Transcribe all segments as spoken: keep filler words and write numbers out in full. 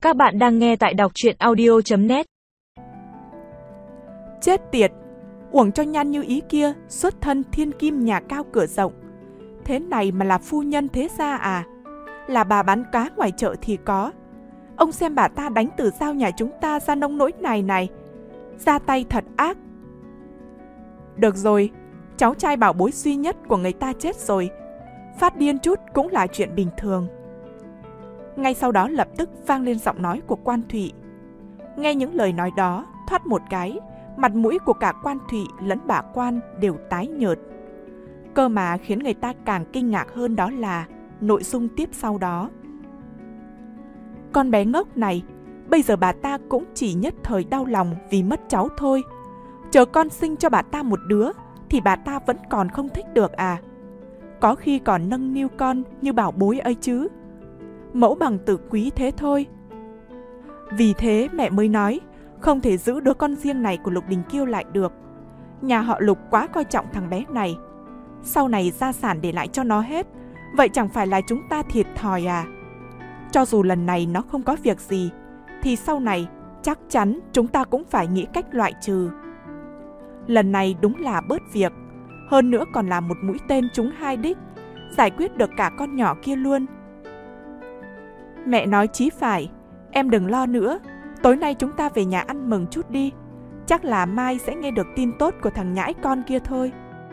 Các bạn đang nghe tại đọc truyện audio chấm net. Chết tiệt, uổng cho Nhan Như Ý kia xuất thân thiên kim nhà cao cửa rộng. Thế này mà là phu nhân thế gia à? Là bà bán cá ngoài chợ thì có. Ông xem bà ta đánh Tử Dao nhà chúng ta ra nông nỗi này này. Ra tay thật ác. Được rồi, cháu trai bảo bối duy nhất của người ta chết rồi. Phát điên chút cũng là chuyện bình thường. Ngay sau đó lập tức vang lên giọng nói của Quan Thụy. Nghe những lời nói đó, thoát một cái, mặt mũi của cả Quan Thụy lẫn bà Quan đều tái nhợt. Cơ mà khiến người ta càng kinh ngạc hơn đó là nội dung tiếp sau đó. Con bé ngốc này, bây giờ bà ta cũng chỉ nhất thời đau lòng vì mất cháu thôi. Chờ con sinh cho bà ta một đứa thì bà ta vẫn còn không thích được à? Có khi còn nâng niu con như bảo bối ấy chứ. Mẫu bằng tử quý thế thôi. Vì thế mẹ mới nói không thể giữ đứa con riêng này của Lục Đình Kiêu lại được. Nhà họ Lục quá coi trọng thằng bé này. Sau này gia sản để lại cho nó hết, vậy chẳng phải là chúng ta thiệt thòi à? Cho dù lần này nó không có việc gì, thì sau này chắc chắn chúng ta cũng phải nghĩ cách loại trừ. Lần này đúng là bớt việc, hơn nữa còn là một mũi tên trúng hai đích, giải quyết được cả con nhỏ kia luôn. Mẹ nói chí phải, em đừng lo nữa, tối nay chúng ta về nhà ăn mừng chút đi, chắc là mai sẽ nghe được tin tốt của thằng nhãi con kia thôi.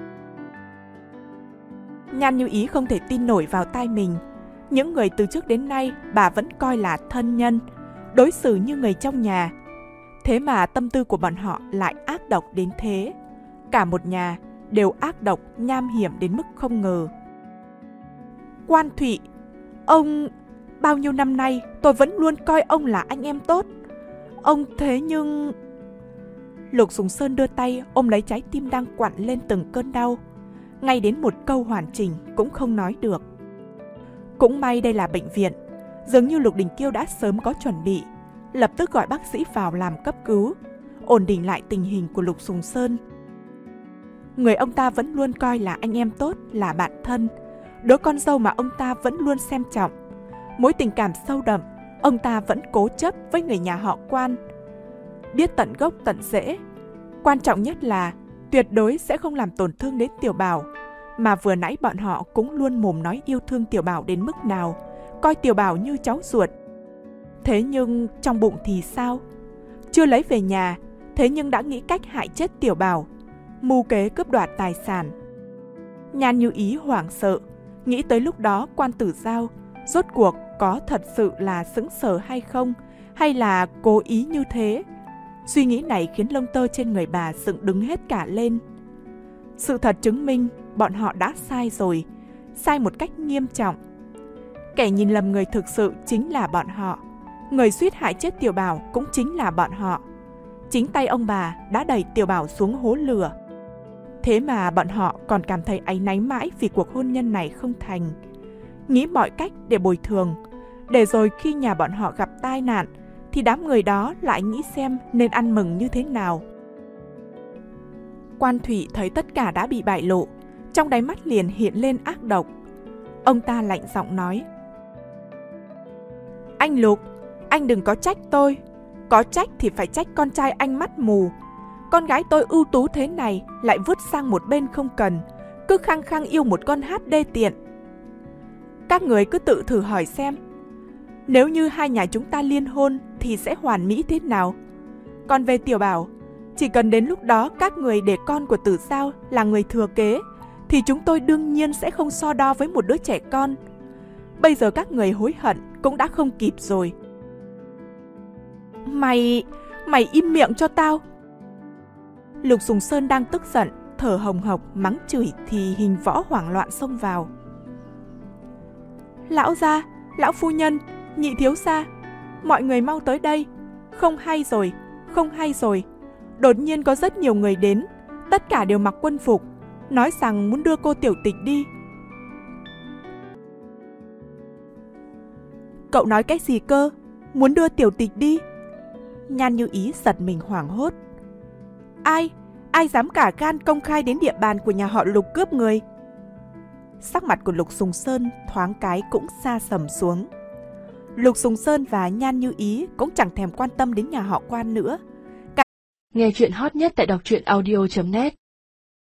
Nhan Như Ý không thể tin nổi vào tai mình. Những người từ trước đến nay bà vẫn coi là thân nhân, đối xử như người trong nhà. Thế mà tâm tư của bọn họ lại ác độc đến thế. Cả một nhà đều ác độc, nham hiểm đến mức không ngờ. Quan Thụy, ông... Bao nhiêu năm nay tôi vẫn luôn coi ông là anh em tốt. Ông thế nhưng... Lục Sùng Sơn đưa tay ôm lấy trái tim đang quặn lên từng cơn đau. Ngay đến một câu hoàn chỉnh cũng không nói được. Cũng may đây là bệnh viện. Dường như Lục Đình Kiêu đã sớm có chuẩn bị, lập tức gọi bác sĩ vào làm cấp cứu, ổn định lại tình hình của Lục Sùng Sơn. Người ông ta vẫn luôn coi là anh em tốt, là bạn thân, đứa con dâu mà ông ta vẫn luôn xem trọng. Mối tình cảm sâu đậm, ông ta vẫn cố chấp với người nhà họ Quan. Biết tận gốc tận rễ. Quan trọng nhất là tuyệt đối sẽ không làm tổn thương đến Tiểu Bảo. Mà vừa nãy bọn họ cũng luôn mồm nói yêu thương Tiểu Bảo đến mức nào, coi Tiểu Bảo như cháu ruột. Thế nhưng trong bụng thì sao? Chưa lấy về nhà, thế nhưng đã nghĩ cách hại chết Tiểu Bảo, mưu kế cướp đoạt tài sản. Nhan Như Ý hoảng sợ, nghĩ tới lúc đó Quan Tử Dao rốt cuộc có thật sự là sững sờ hay không, hay là cố ý như thế. Suy nghĩ này khiến lông tơ trên người bà dựng đứng hết cả lên. Sự thật chứng minh bọn họ đã sai rồi, sai một cách nghiêm trọng. Kẻ nhìn lầm người thực sự chính là bọn họ. Người suýt hại chết Tiểu Bảo cũng chính là bọn họ. Chính tay ông bà đã đẩy Tiểu Bảo xuống hố lửa. Thế mà bọn họ còn cảm thấy áy náy mãi vì cuộc hôn nhân này không thành. Nghĩ mọi cách để bồi thường, để rồi khi nhà bọn họ gặp tai nạn thì đám người đó lại nghĩ xem nên ăn mừng như thế nào. Quan Thụy thấy tất cả đã bị bại lộ, trong đáy mắt liền hiện lên ác độc. Ông ta lạnh giọng nói: Anh Lục, anh đừng có trách tôi. Có trách thì phải trách con trai anh mắt mù. Con gái tôi ưu tú thế này lại vứt sang một bên không cần, cứ khăng khăng yêu một con hát đê tiện. Các người cứ tự thử hỏi xem, nếu như hai nhà chúng ta liên hôn thì sẽ hoàn mỹ thế nào? Còn về Tiểu Bảo, chỉ cần đến lúc đó các người để con của Tử Dao là người thừa kế, thì chúng tôi đương nhiên sẽ không so đo với một đứa trẻ con. Bây giờ các người hối hận cũng đã không kịp rồi. Mày... mày im miệng cho tao. Lục Sùng Sơn đang tức giận, thở hồng hộc mắng chửi thì Hình Võ hoảng loạn xông vào. Lão gia, lão phu nhân, nhị thiếu gia, mọi người mau tới đây. Không hay rồi, không hay rồi. Đột nhiên có rất nhiều người đến, tất cả đều mặc quân phục, nói rằng muốn đưa cô Tiểu Tịch đi. Cậu nói cái gì cơ? Muốn đưa Tiểu Tịch đi? Nhan Như Ý giật mình hoảng hốt. Ai? Ai dám cả gan công khai đến địa bàn của nhà họ Lục cướp người? Sắc mặt của Lục Sùng Sơn thoáng cái cũng xa sầm xuống. Lục Sùng Sơn và Nhan Như Ý cũng chẳng thèm quan tâm đến nhà họ Quan nữa. Nghe chuyện hot nhất tại đọc truyện audio chấm net